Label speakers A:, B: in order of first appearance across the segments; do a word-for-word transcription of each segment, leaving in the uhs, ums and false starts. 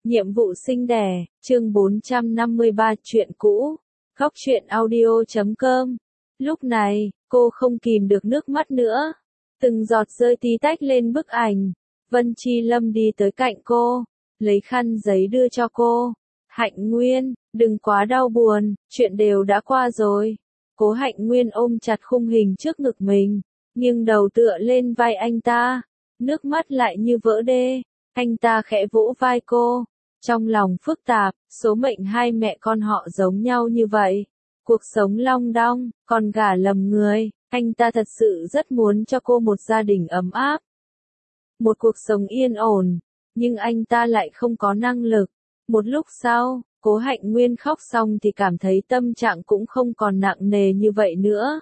A: Nhiệm vụ sinh đẻ, chương bốn trăm năm mươi ba chuyện cũ, góc truyện audio chấm com. Lúc này, cô không kìm được nước mắt nữa. Từng giọt rơi tí tách lên bức ảnh. Vân Chi Lâm đi tới cạnh cô, lấy khăn giấy đưa cho cô. Hạnh Nguyên, đừng quá đau buồn, chuyện đều đã qua rồi. Cố Hạnh Nguyên ôm chặt khung hình trước ngực mình, nghiêng đầu tựa lên vai anh ta. Nước mắt lại như vỡ đê. Anh ta khẽ vỗ vai cô. Trong lòng phức tạp, số mệnh hai mẹ con họ giống nhau như vậy. Cuộc sống long đong, còn gả lầm người, anh ta thật sự rất muốn cho cô một gia đình ấm áp. Một cuộc sống yên ổn, nhưng anh ta lại không có năng lực. Một lúc sau, Cố Hạnh Nguyên khóc xong thì cảm thấy tâm trạng cũng không còn nặng nề như vậy nữa.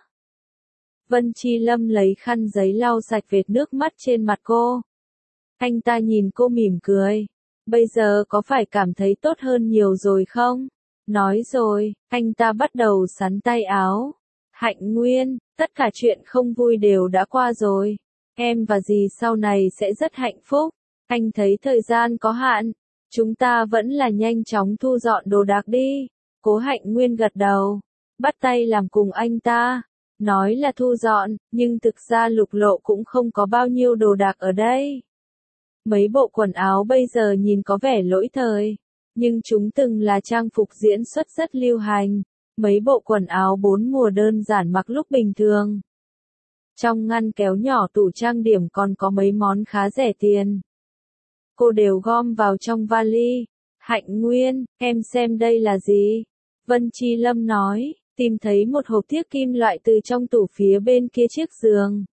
A: Vân Chi Lâm lấy khăn giấy lau sạch vệt nước mắt trên mặt cô. Anh ta nhìn cô mỉm cười. Bây giờ có phải cảm thấy tốt hơn nhiều rồi không? Nói rồi, anh ta bắt đầu xắn tay áo. Hạnh Nguyên, tất cả chuyện không vui đều đã qua rồi. Em và dì sau này sẽ rất hạnh phúc. Anh thấy thời gian có hạn. Chúng ta vẫn là nhanh chóng thu dọn đồ đạc đi. Cố Hạnh Nguyên gật đầu. Bắt tay làm cùng anh ta. Nói là thu dọn, nhưng thực ra Lục Lộ cũng không có bao nhiêu đồ đạc ở đây. Mấy bộ quần áo bây giờ nhìn có vẻ lỗi thời, nhưng chúng từng là trang phục diễn xuất rất lưu hành. Mấy bộ quần áo bốn mùa đơn giản mặc lúc bình thường. Trong ngăn kéo nhỏ tủ trang điểm còn có mấy món khá rẻ tiền. Cô đều gom vào trong vali. Hạnh Nguyên, em xem đây là gì? Vân Chi Lâm nói, tìm thấy một hộp thiếc kim loại từ trong tủ phía bên kia chiếc giường.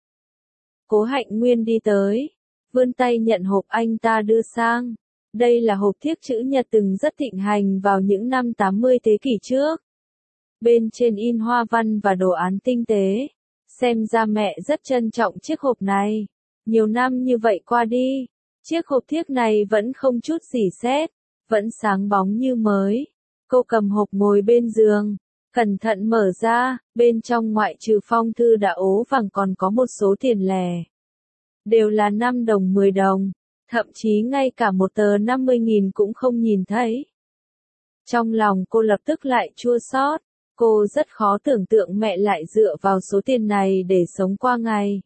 A: Cố Hạnh Nguyên đi tới, vươn tay nhận hộp anh ta đưa sang. Đây là hộp thiếc chữ nhật từng rất thịnh hành vào những năm tám mươi thế kỷ trước. Bên trên in hoa văn và đồ án tinh tế. Xem ra mẹ rất trân trọng chiếc hộp này. Nhiều năm như vậy qua đi, chiếc hộp thiếc này vẫn không chút rỉ sét, vẫn sáng bóng như mới. Cô cầm hộp ngồi bên giường, cẩn thận mở ra, bên trong ngoại trừ phong thư đã ố vàng còn có một số tiền lẻ. Đều là năm đồng mười đồng, thậm chí ngay cả một tờ năm mươi nghìn cũng không nhìn thấy. Trong lòng cô lập tức lại chua xót, cô rất khó tưởng tượng mẹ lại dựa vào số tiền này để sống qua ngày.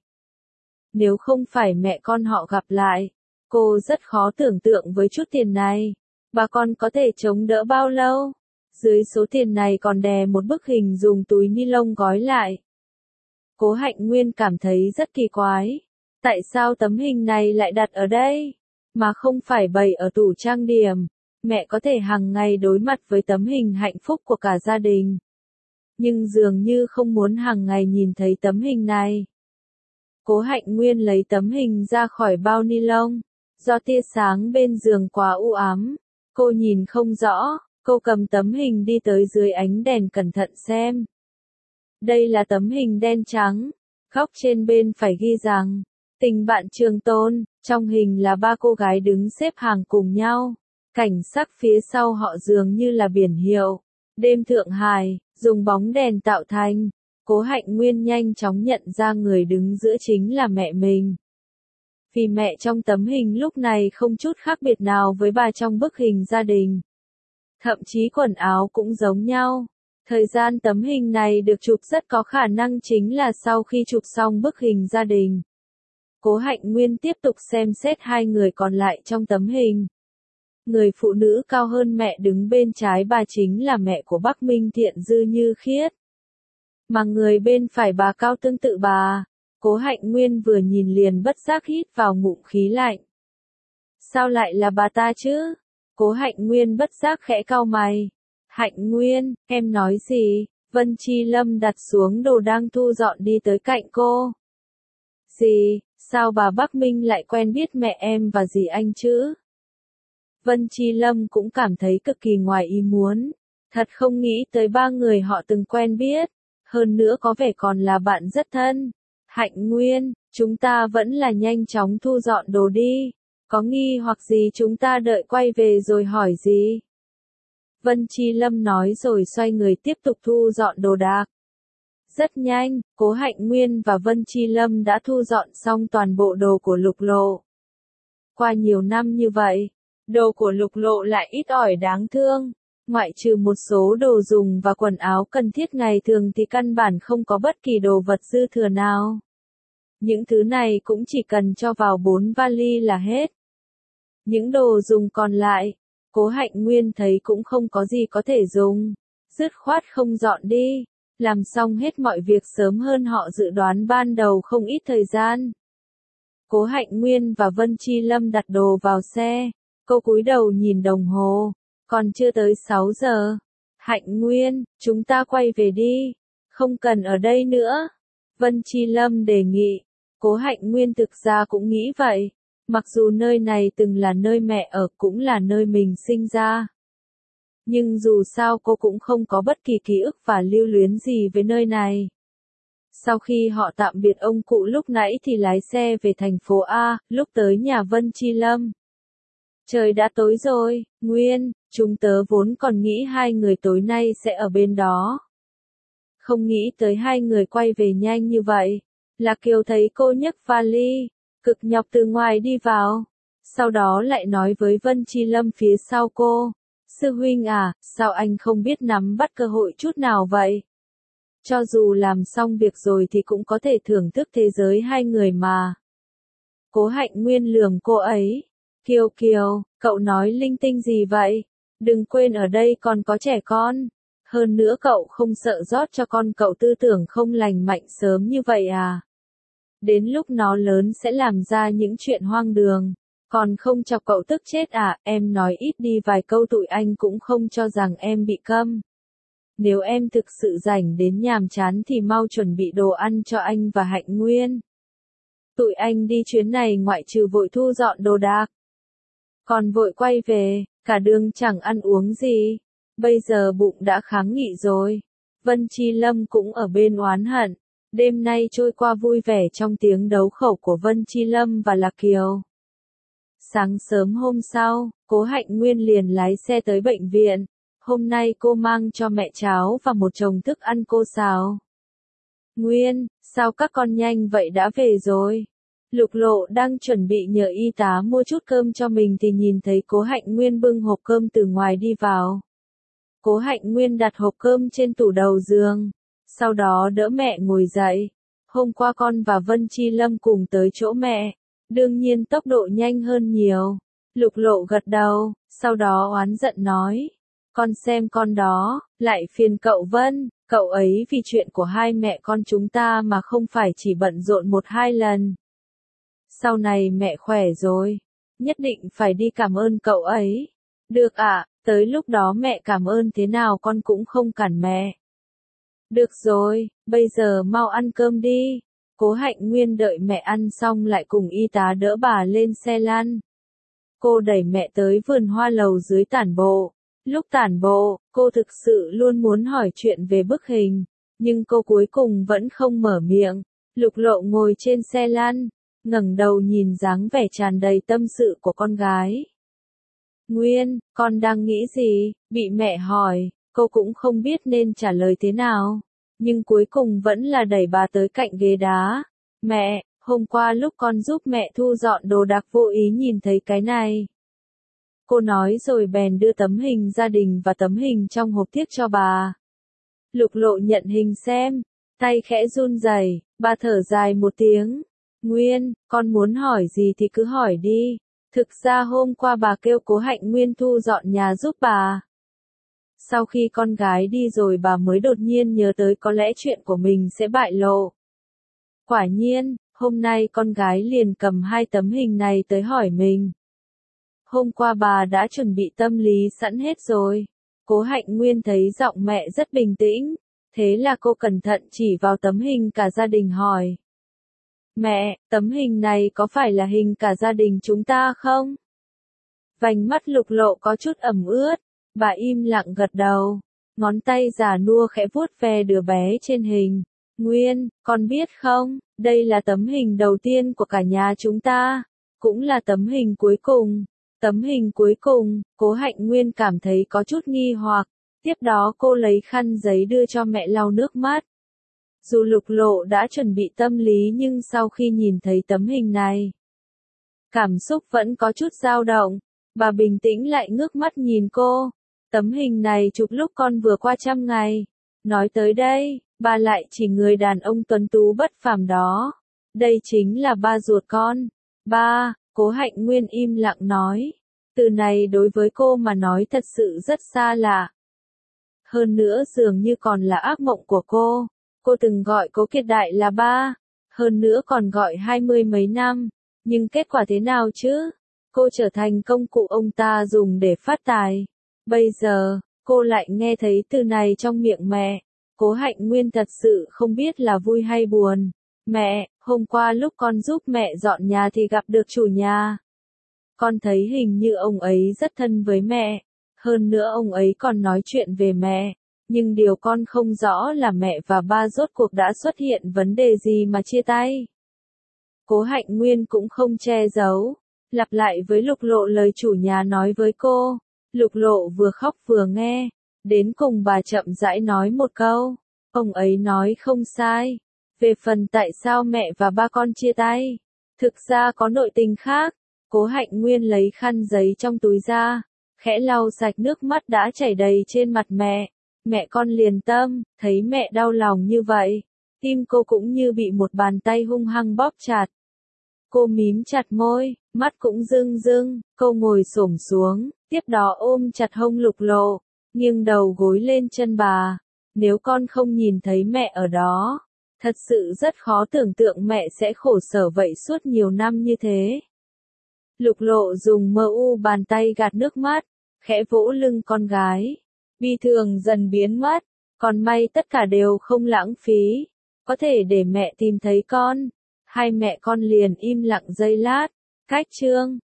A: Nếu không phải mẹ con họ gặp lại, cô rất khó tưởng tượng với chút tiền này, bà con có thể chống đỡ bao lâu. Dưới số tiền này còn đè một bức hình dùng túi ni lông gói lại. Cố Hạnh Nguyên cảm thấy rất kỳ quái. Tại sao tấm hình này lại đặt ở đây, mà không phải bày ở tủ trang điểm? Mẹ có thể hàng ngày đối mặt với tấm hình hạnh phúc của cả gia đình. Nhưng dường như không muốn hàng ngày nhìn thấy tấm hình này. Cố Hạnh Nguyên lấy tấm hình ra khỏi bao ni lông. Do tia sáng bên giường quá u ám, cô nhìn không rõ. Cô cầm tấm hình đi tới dưới ánh đèn cẩn thận xem. Đây là tấm hình đen trắng. Góc trên bên phải ghi rằng, tình bạn trường tồn. Trong hình là ba cô gái đứng xếp hàng cùng nhau. Cảnh sắc phía sau họ dường như là biển hiệu. Đêm Thượng Hải, dùng bóng đèn tạo thành. Cố Hạnh Nguyên nhanh chóng nhận ra người đứng giữa chính là mẹ mình. Vì mẹ trong tấm hình lúc này không chút khác biệt nào với bà trong bức hình gia đình. Thậm chí quần áo cũng giống nhau. Thời gian tấm hình này được chụp rất có khả năng chính là sau khi chụp xong bức hình gia đình. Cố Hạnh Nguyên tiếp tục xem xét hai người còn lại trong tấm hình. Người phụ nữ cao hơn mẹ đứng bên trái bà chính là mẹ của Bắc Minh Thiện Dư Như Khiết. Mà người bên phải bà cao tương tự bà. Cố Hạnh Nguyên vừa nhìn liền bất giác hít vào ngụm khí lạnh. Sao lại là bà ta chứ? Cố Hạnh Nguyên bất giác khẽ cau mày. Hạnh Nguyên, em nói gì? Vân Chi Lâm đặt xuống đồ đang thu dọn đi tới cạnh cô. Gì, sao bà Bắc Minh lại quen biết mẹ em và dì anh chứ? Vân Chi Lâm cũng cảm thấy cực kỳ ngoài ý muốn. Thật không nghĩ tới ba người họ từng quen biết. Hơn nữa có vẻ còn là bạn rất thân. Hạnh Nguyên, chúng ta vẫn là nhanh chóng thu dọn đồ đi. Có nghi hoặc gì chúng ta đợi quay về rồi hỏi gì? Vân Chi Lâm nói rồi xoay người tiếp tục thu dọn đồ đạc. Rất nhanh, Cố Hạnh Nguyên và Vân Chi Lâm đã thu dọn xong toàn bộ đồ của Lục Lộ. Qua nhiều năm như vậy, Đồ của Lục Lộ lại ít ỏi đáng thương. Ngoại trừ một số đồ dùng và quần áo cần thiết ngày thường thì căn bản không có bất kỳ đồ vật dư thừa nào. Những thứ này cũng chỉ cần cho vào bốn vali là hết. Những đồ dùng còn lại, Cố Hạnh Nguyên thấy cũng không có gì có thể dùng. Dứt khoát không dọn đi. Làm xong hết mọi việc sớm hơn họ dự đoán ban đầu không ít thời gian. Cố Hạnh Nguyên và Vân Chi Lâm đặt đồ vào xe. Cô cúi đầu nhìn đồng hồ. Còn chưa tới sáu giờ. Hạnh Nguyên, chúng ta quay về đi. Không cần ở đây nữa. Vân Chi Lâm đề nghị. Cố Hạnh Nguyên thực ra cũng nghĩ vậy. Mặc dù nơi này từng là nơi mẹ ở cũng là nơi mình sinh ra. Nhưng dù sao cô cũng không có bất kỳ ký ức và lưu luyến gì với nơi này. Sau khi họ tạm biệt ông cụ lúc nãy thì lái xe về thành phố A, lúc tới nhà Vân Chi Lâm. Trời đã tối rồi, Nguyên, chúng tớ vốn còn nghĩ hai người tối nay sẽ ở bên đó. Không nghĩ tới hai người quay về nhanh như vậy. Lạc Kiều thấy cô nhấc vali, cực nhọc từ ngoài đi vào. Sau đó lại nói với Vân Chi Lâm phía sau cô. Sư huynh à, sao anh không biết nắm bắt cơ hội chút nào vậy? Cho dù làm xong việc rồi thì cũng có thể thưởng thức thế giới hai người mà. Cố Hạnh Nguyên lườm cô ấy. Kiều Kiều, cậu nói linh tinh gì vậy? Đừng quên ở đây còn có trẻ con. Hơn nữa cậu không sợ rót cho con cậu tư tưởng không lành mạnh sớm như vậy à? Đến lúc nó lớn sẽ làm ra những chuyện hoang đường. Còn không chọc cậu tức chết à, em nói ít đi vài câu tụi anh cũng không cho rằng em bị câm. Nếu em thực sự rảnh đến nhàm chán thì mau chuẩn bị đồ ăn cho anh và Hạnh Nguyên. Tụi anh đi chuyến này ngoại trừ vội thu dọn đồ đạc. Còn vội quay về, cả đường chẳng ăn uống gì. Bây giờ bụng đã kháng nghị rồi. Vân Chi Lâm cũng ở bên oán hận. Đêm nay trôi qua vui vẻ trong tiếng đấu khẩu của Vân Chi Lâm và Lạc Kiều. Sáng sớm hôm sau, Cố Hạnh Nguyên liền lái xe tới bệnh viện. Hôm nay cô mang cho mẹ cháo và một chồng thức ăn cô xào. Nguyên, sao các con nhanh vậy đã về rồi? Lục Lộ đang chuẩn bị nhờ y tá mua chút cơm cho mình thì nhìn thấy Cố Hạnh Nguyên bưng hộp cơm từ ngoài đi vào. Cố Hạnh Nguyên đặt hộp cơm trên tủ đầu giường. Sau đó đỡ mẹ ngồi dậy. Hôm qua con và Vân Chi Lâm cùng tới chỗ mẹ. Đương nhiên tốc độ nhanh hơn nhiều. Lục Lộ gật đầu, sau đó oán giận nói. Con xem con đó, lại phiền cậu Vân, cậu ấy vì chuyện của hai mẹ con chúng ta mà không phải chỉ bận rộn một hai lần. Sau này mẹ khỏe rồi, nhất định phải đi cảm ơn cậu ấy. Được ạ, à, tới lúc đó mẹ cảm ơn thế nào con cũng không cản mẹ. Được rồi, bây giờ mau ăn cơm đi. Cố Hạnh Nguyên đợi mẹ ăn xong lại cùng y tá đỡ bà lên xe lăn. Cô đẩy mẹ tới vườn hoa lầu dưới tản bộ. Lúc tản bộ, cô thực sự luôn muốn hỏi chuyện về bức hình, nhưng cô cuối cùng vẫn không mở miệng. Lục Lộ ngồi trên xe lăn, ngẩng đầu nhìn dáng vẻ tràn đầy tâm sự của con gái. Nguyên, con đang nghĩ gì? Bị mẹ hỏi, cô cũng không biết nên trả lời thế nào. Nhưng cuối cùng vẫn là đẩy bà tới cạnh ghế đá. Mẹ, hôm qua lúc con giúp mẹ thu dọn đồ đạc vô ý nhìn thấy cái này. Cô nói rồi bèn đưa tấm hình gia đình và tấm hình trong hộp thiếc cho bà. Lục Lộ nhận hình xem, tay khẽ run rẩy, bà thở dài một tiếng. Nguyên, con muốn hỏi gì thì cứ hỏi đi. Thực ra hôm qua bà kêu Cố Hạnh Nguyên thu dọn nhà giúp bà. Sau khi con gái đi rồi bà mới đột nhiên nhớ tới có lẽ chuyện của mình sẽ bại lộ. Quả nhiên, hôm nay con gái liền cầm hai tấm hình này tới hỏi mình. Hôm qua bà đã chuẩn bị tâm lý sẵn hết rồi. Cố Hạnh Nguyên thấy giọng mẹ rất bình tĩnh, thế là cô cẩn thận chỉ vào tấm hình cả gia đình hỏi. Mẹ, tấm hình này có phải là hình cả gia đình chúng ta không? Vành mắt Lục Lộ có chút ẩm ướt, bà im lặng gật đầu, ngón tay già nua khẽ vuốt ve đứa bé trên hình. Nguyên, con biết không, đây là tấm hình đầu tiên của cả nhà chúng ta, cũng là tấm hình cuối cùng. Tấm hình cuối cùng, Cố Hạnh Nguyên cảm thấy có chút nghi hoặc, tiếp đó cô lấy khăn giấy đưa cho mẹ lau nước mắt. Dù Lục Lộ đã chuẩn bị tâm lý nhưng sau khi nhìn thấy tấm hình này, cảm xúc vẫn có chút dao động. Bà bình tĩnh lại ngước mắt nhìn cô. Tấm hình này chụp lúc con vừa qua trăm ngày. Nói tới đây, bà lại chỉ người đàn ông tuấn tú bất phàm đó. Đây chính là ba ruột con. Ba, Cố Hạnh Nguyên im lặng nói. Từ này đối với cô mà nói thật sự rất xa lạ. Hơn nữa dường như còn là ác mộng của cô. Cô từng gọi Cố Kiệt Đại là ba. Hơn nữa còn gọi hai mươi mấy năm. Nhưng kết quả thế nào chứ? Cô trở thành công cụ ông ta dùng để phát tài. Bây giờ, cô lại nghe thấy từ này trong miệng mẹ. Cố Hạnh Nguyên thật sự không biết là vui hay buồn. Mẹ, hôm qua lúc con giúp mẹ dọn nhà thì gặp được chủ nhà. Con thấy hình như ông ấy rất thân với mẹ. Hơn nữa ông ấy còn nói chuyện về mẹ. Nhưng điều con không rõ là mẹ và ba rốt cuộc đã xuất hiện vấn đề gì mà chia tay. Cố Hạnh Nguyên cũng không che giấu. Lặp lại với Lục Lộ lời chủ nhà nói với cô. Lục Lộ vừa khóc vừa nghe. Đến cùng bà chậm rãi nói một câu. Ông ấy nói không sai. Về phần tại sao mẹ và ba con chia tay. Thực ra có nội tình khác. Cố Hạnh Nguyên lấy khăn giấy trong túi ra. Khẽ lau sạch nước mắt đã chảy đầy trên mặt mẹ. Mẹ con liền tâm, thấy mẹ đau lòng như vậy. Tim cô cũng như bị một bàn tay hung hăng bóp chặt. Cô mím chặt môi, mắt cũng rưng rưng, cô ngồi xổm xuống, tiếp đó ôm chặt hông Lục Lộ, nghiêng đầu gối lên chân bà. Nếu con không nhìn thấy mẹ ở đó, thật sự rất khó tưởng tượng mẹ sẽ khổ sở vậy suốt nhiều năm như thế. Lục Lộ dùng mơ u bàn tay gạt nước mắt, khẽ vỗ lưng con gái. Bi thường dần biến mất, còn may tất cả đều không lãng phí, có thể để mẹ tìm thấy con. Hai mẹ con liền im lặng giây lát, cách chương.